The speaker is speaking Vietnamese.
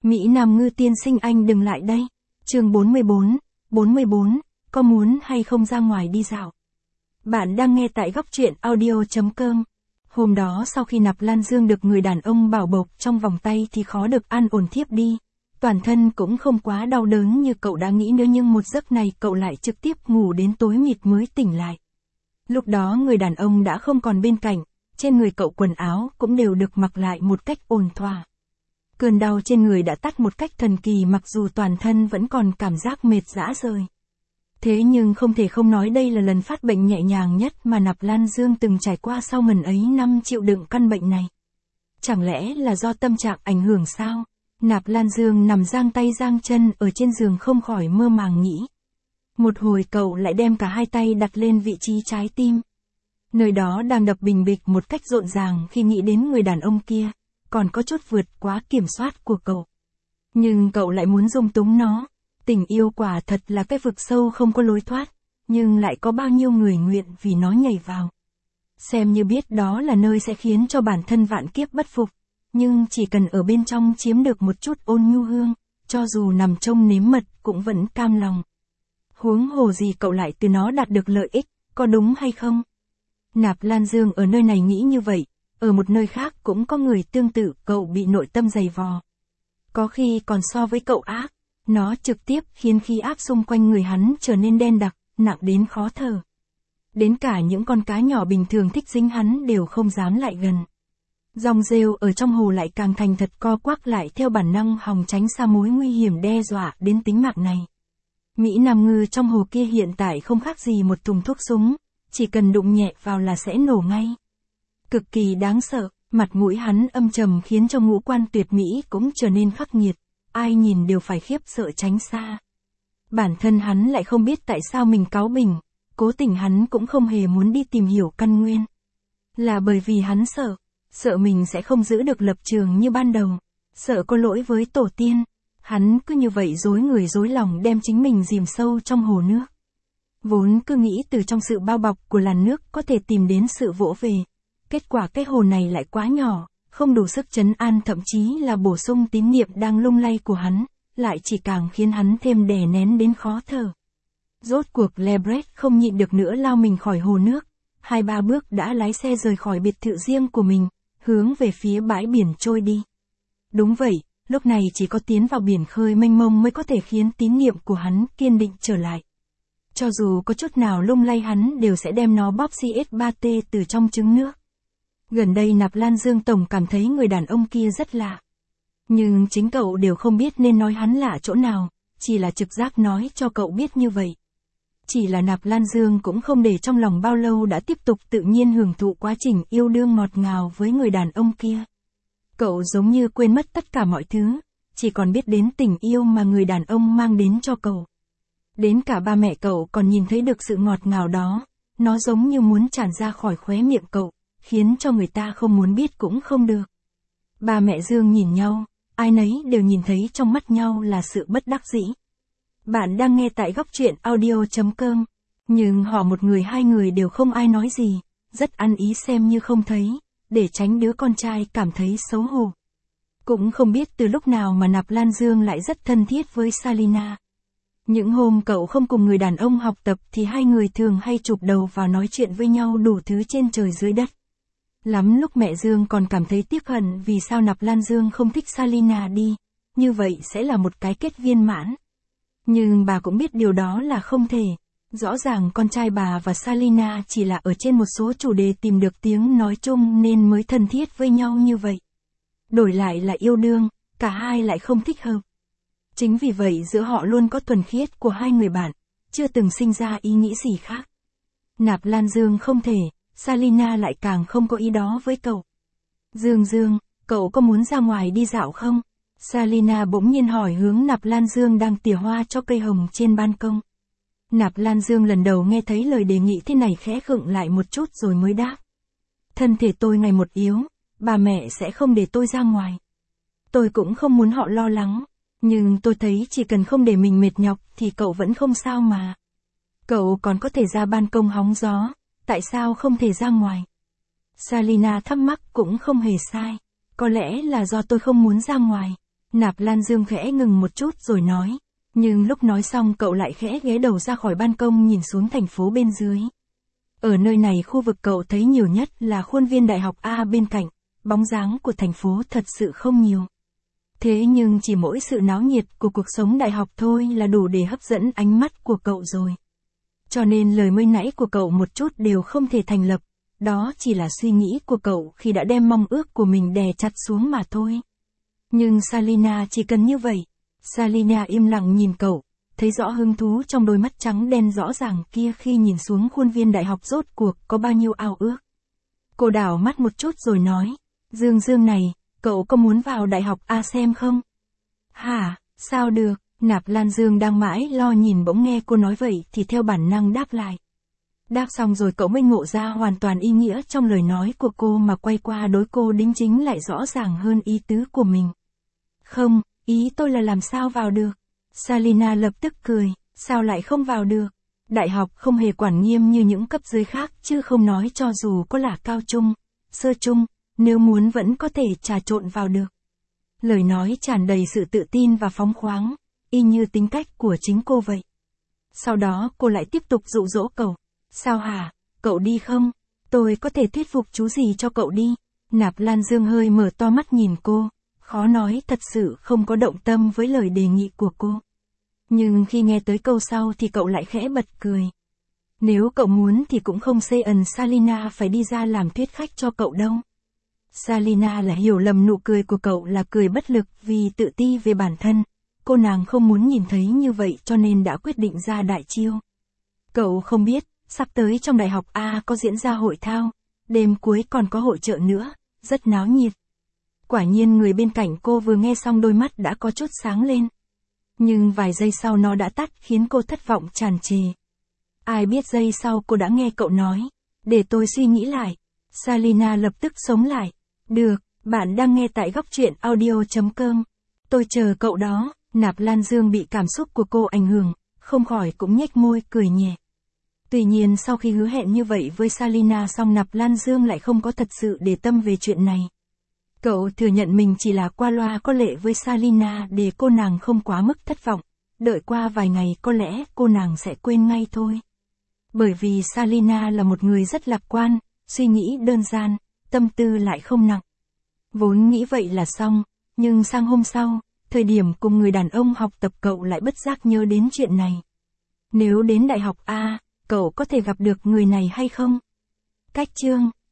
Mỹ Nam Ngư tiên sinh anh đừng lại đây. Chương 44, có muốn hay không ra ngoài đi dạo? Bạn đang nghe tại góc truyện audio.com. Hôm đó sau khi Nạp Lan Dương được người đàn ông bảo bọc trong vòng tay thì khó được an ổn thiếp đi. Toàn thân cũng không quá đau đớn như cậu đã nghĩ nữa, nhưng một giấc này cậu lại trực tiếp ngủ đến tối mịt mới tỉnh lại. Lúc đó người đàn ông đã không còn bên cạnh, trên người cậu quần áo cũng đều được mặc lại một cách ổn thỏa. Cơn đau trên người đã tắt một cách thần kỳ mặc dù toàn thân vẫn còn cảm giác mệt rã rời. Thế nhưng không thể không nói đây là lần phát bệnh nhẹ nhàng nhất mà Nạp Lan Dương từng trải qua sau ngần ấy năm chịu đựng căn bệnh này. Chẳng lẽ là do tâm trạng ảnh hưởng sao? Nạp Lan Dương nằm giang tay giang chân ở trên giường không khỏi mơ màng nghĩ. Một hồi cậu lại đem cả hai tay đặt lên vị trí trái tim. Nơi đó đang đập bình bịch một cách rộn ràng khi nghĩ đến người đàn ông kia, còn có chút vượt quá kiểm soát của cậu. Nhưng cậu lại muốn dung túng nó. Tình yêu quả thật là cái vực sâu không có lối thoát, nhưng lại có bao nhiêu người nguyện vì nó nhảy vào. Xem như biết đó là nơi sẽ khiến cho bản thân vạn kiếp bất phục, nhưng chỉ cần ở bên trong chiếm được một chút ôn nhu hương, cho dù nằm trông nếm mật cũng vẫn cam lòng. Huống hồ gì cậu lại từ nó đạt được lợi ích, có đúng hay không? Nạp Lan Dương ở nơi này nghĩ như vậy, ở một nơi khác cũng có người tương tự, cậu bị nội tâm dày vò. Có khi còn so với cậu ác, nó trực tiếp khiến khí áp xung quanh người hắn trở nên đen đặc, nặng đến khó thở. Đến cả những con cá nhỏ bình thường thích dính hắn đều không dám lại gần. Dòng rêu ở trong hồ lại càng thành thật co quắp lại theo bản năng hòng tránh xa mối nguy hiểm đe dọa đến tính mạng này. Mỹ Nam Ngư trong hồ kia hiện tại không khác gì một thùng thuốc súng, chỉ cần đụng nhẹ vào là sẽ nổ ngay. Cực kỳ đáng sợ, mặt mũi hắn âm trầm khiến cho ngũ quan tuyệt mỹ cũng trở nên khắc nghiệt, ai nhìn đều phải khiếp sợ tránh xa. Bản thân hắn lại không biết tại sao mình cáu bỉnh, cố tình hắn cũng không hề muốn đi tìm hiểu căn nguyên. Là bởi vì hắn sợ mình sẽ không giữ được lập trường như ban đầu, sợ có lỗi với tổ tiên. Hắn cứ như vậy dối người dối lòng đem chính mình dìm sâu trong hồ nước. Vốn cứ nghĩ từ trong sự bao bọc của làn nước có thể tìm đến sự vỗ về. Kết quả cái hồ này lại quá nhỏ, không đủ sức trấn an, thậm chí là bổ sung tín niệm đang lung lay của hắn, lại chỉ càng khiến hắn thêm đè nén đến khó thở. Rốt cuộc Lebret không nhịn được nữa lao mình khỏi hồ nước, 2-3 bước đã lái xe rời khỏi biệt thự riêng của mình, hướng về phía bãi biển trôi đi. Đúng vậy, lúc này chỉ có tiến vào biển khơi mênh mông mới có thể khiến tín niệm của hắn kiên định trở lại. Cho dù có chút nào lung lay hắn đều sẽ đem nó bóp CS3T từ trong trứng nước. Gần đây Nạp Lan Dương tổng cảm thấy người đàn ông kia rất lạ. Nhưng chính cậu đều không biết nên nói hắn lạ chỗ nào, chỉ là trực giác nói cho cậu biết như vậy. Chỉ là Nạp Lan Dương cũng không để trong lòng bao lâu đã tiếp tục tự nhiên hưởng thụ quá trình yêu đương ngọt ngào với người đàn ông kia. Cậu giống như quên mất tất cả mọi thứ, chỉ còn biết đến tình yêu mà người đàn ông mang đến cho cậu. Đến cả ba mẹ cậu còn nhìn thấy được sự ngọt ngào đó, nó giống như muốn tràn ra khỏi khóe miệng cậu, khiến cho người ta không muốn biết cũng không được. Ba mẹ Dương nhìn nhau, ai nấy đều nhìn thấy trong mắt nhau là sự bất đắc dĩ. Bạn đang nghe tại góc truyện audio.com, nhưng họ một người hai người đều không ai nói gì, rất ăn ý xem như không thấy, để tránh đứa con trai cảm thấy xấu hổ. Cũng không biết từ lúc nào mà Nạp Lan Dương lại rất thân thiết với Salina. Những hôm cậu không cùng người đàn ông học tập thì hai người thường hay chụp đầu vào nói chuyện với nhau đủ thứ trên trời dưới đất. Lắm lúc mẹ Dương còn cảm thấy tiếc hận vì sao Nạp Lan Dương không thích Salina đi, như vậy sẽ là một cái kết viên mãn. Nhưng bà cũng biết điều đó là không thể. Rõ ràng con trai bà và Salina chỉ là ở trên một số chủ đề tìm được tiếng nói chung nên mới thân thiết với nhau như vậy. Đổi lại là yêu đương, cả hai lại không thích hợp. Chính vì vậy giữa họ luôn có thuần khiết của hai người bạn, chưa từng sinh ra ý nghĩ gì khác. Nạp Lan Dương không thể, Salina lại càng không có ý đó với cậu. Dương, cậu có muốn ra ngoài đi dạo không? Salina bỗng nhiên hỏi hướng Nạp Lan Dương đang tỉa hoa cho cây hồng trên ban công. Nạp Lan Dương lần đầu nghe thấy lời đề nghị thế này khẽ khựng lại một chút rồi mới đáp. Thân thể tôi ngày một yếu, bà mẹ sẽ không để tôi ra ngoài. Tôi cũng không muốn họ lo lắng, nhưng tôi thấy chỉ cần không để mình mệt nhọc thì cậu vẫn không sao mà. Cậu còn có thể ra ban công hóng gió, tại sao không thể ra ngoài? Salina thắc mắc cũng không hề sai, có lẽ là do tôi không muốn ra ngoài. Nạp Lan Dương khẽ ngừng một chút rồi nói. Nhưng lúc nói xong cậu lại khẽ ghé đầu ra khỏi ban công nhìn xuống thành phố bên dưới. Ở nơi này khu vực cậu thấy nhiều nhất là khuôn viên đại học A bên cạnh, bóng dáng của thành phố thật sự không nhiều. Thế nhưng chỉ mỗi sự náo nhiệt của cuộc sống đại học thôi là đủ để hấp dẫn ánh mắt của cậu rồi. Cho nên lời mới nãy của cậu một chút đều không thể thành lập, đó chỉ là suy nghĩ của cậu khi đã đem mong ước của mình đè chặt xuống mà thôi. Nhưng Salina chỉ cần như vậy. Salina im lặng nhìn cậu, thấy rõ hứng thú trong đôi mắt trắng đen rõ ràng kia khi nhìn xuống khuôn viên đại học rốt cuộc có bao nhiêu ao ước. Cô đảo mắt một chút rồi nói, Dương này, cậu có muốn vào đại học A xem không? Hả, sao được, Nạp Lan Dương đang mãi lo nhìn bỗng nghe cô nói vậy thì theo bản năng đáp lại. Đáp xong rồi cậu mới ngộ ra hoàn toàn ý nghĩa trong lời nói của cô mà quay qua đối cô đính chính lại rõ ràng hơn ý tứ của mình. Không, ý tôi là làm sao vào được. Salina lập tức cười, sao lại không vào được? Đại học không hề quản nghiêm như những cấp dưới khác chứ không nói cho dù có là cao trung, sơ trung, nếu muốn vẫn có thể trà trộn vào được. Lời nói tràn đầy sự tự tin và phóng khoáng, y như tính cách của chính cô vậy. Sau đó cô lại tiếp tục dụ dỗ cậu. Sao hả, cậu đi không? Tôi có thể thuyết phục chú gì cho cậu đi. Nạp Lan Dương hơi mở to mắt nhìn cô, khó nói thật sự không có động tâm với lời đề nghị của cô. Nhưng khi nghe tới câu sau thì cậu lại khẽ bật cười. Nếu cậu muốn thì cũng không xê ẩn Salina phải đi ra làm thuyết khách cho cậu đâu. Salina là hiểu lầm nụ cười của cậu là cười bất lực vì tự ti về bản thân. Cô nàng không muốn nhìn thấy như vậy cho nên đã quyết định ra đại chiêu. Cậu không biết, sắp tới trong đại học A có diễn ra hội thao, đêm cuối còn có hội chợ nữa, rất náo nhiệt. Quả nhiên người bên cạnh cô vừa nghe xong đôi mắt đã có chút sáng lên. Nhưng vài giây sau nó đã tắt khiến cô thất vọng tràn trề. Ai biết giây sau cô đã nghe cậu nói, để tôi suy nghĩ lại. Salina lập tức sống lại. Được, bạn đang nghe tại góc truyện audio.com. Tôi chờ cậu đó. Nạp Lan Dương bị cảm xúc của cô ảnh hưởng, không khỏi cũng nhếch môi cười nhẹ. Tuy nhiên sau khi hứa hẹn như vậy với Salina xong Nạp Lan Dương lại không có thật sự để tâm về chuyện này. Cậu thừa nhận mình chỉ là qua loa có lệ với Salina để cô nàng không quá mức thất vọng. Đợi qua vài ngày có lẽ cô nàng sẽ quên ngay thôi. Bởi vì Salina là một người rất lạc quan, suy nghĩ đơn giản, tâm tư lại không nặng. Vốn nghĩ vậy là xong, nhưng sang hôm sau, thời điểm cùng người đàn ông học tập cậu lại bất giác nhớ đến chuyện này. Nếu đến đại học A, cậu có thể gặp được người này hay không? Cách chương